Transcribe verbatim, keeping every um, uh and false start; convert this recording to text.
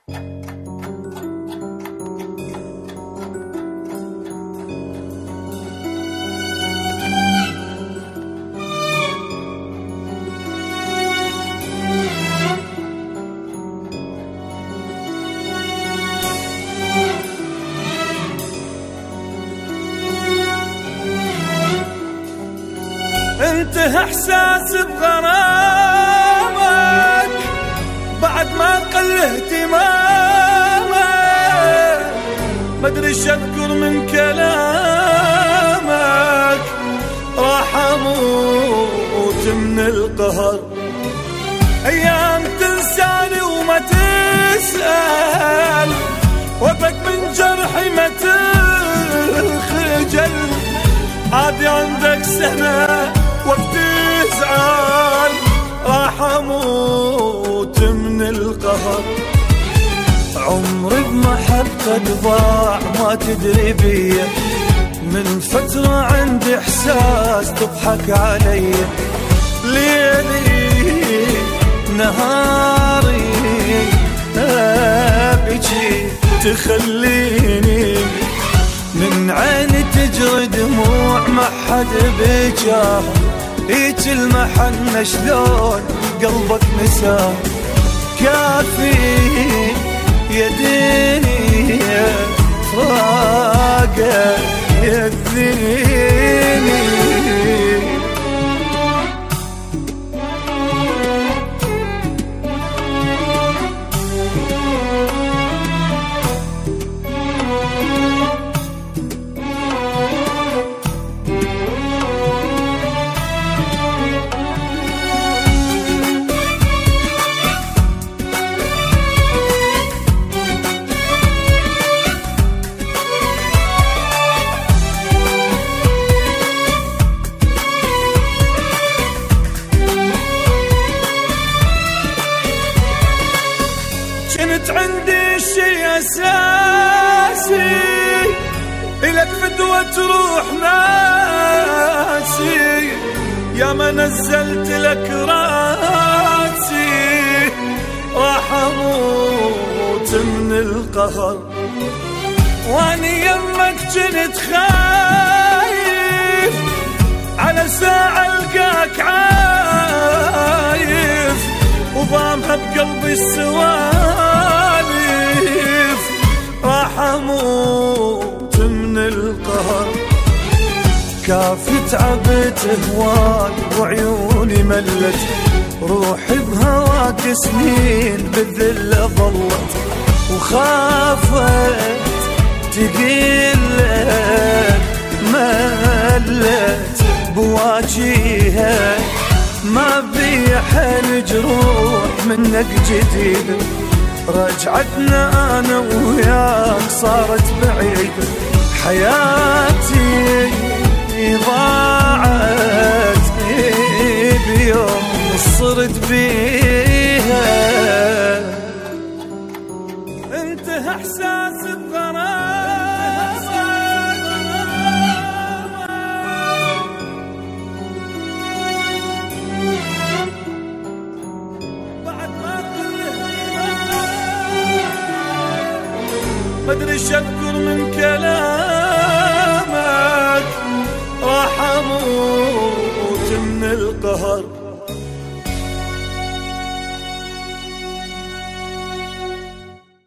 انتهى احساس بغرامك بعد ما قل اهتمامك، مدري ايش اذكر من كلامك، راح اموت من القهر. ايام تنساني وما تسأل، وابك من جرحي ما تخجل، عادي عندك سنة وقت تزعل، راح اموت من القهر. عمري بمحل قد ضاع ما تدري بيه، من فترة عندي احساس تضحك علي، ليلي نهاري ابكي تخليني، من عيني تجري دموع ما حد بجاه، هيك المحنة شلون قلبك نساه، كافي يديني فراقه يذيني. كنت عندي شي أساسي، إلك فدوة تروح ناسي، يا ما نزلت لك راسي، راح أموت من القهر. واني يمك كنت خايف، على ساعة ألقاك عايف، وضامها بقلبي السوالف، راح اموت من القهر. كافي تعبت هواك وعيوني ملت، روحي بهواك سنين بالذل ظلت، وخافت تقيلك ملت بواجيها، ما بي حل جروح منك جديد، رجعتنا انا وياك صارت بعيدة، حياتي ضاعت بيوم صرت بيها. انتهى احساس مدري ايش اذكر من كلامك، راح اموت من القهر.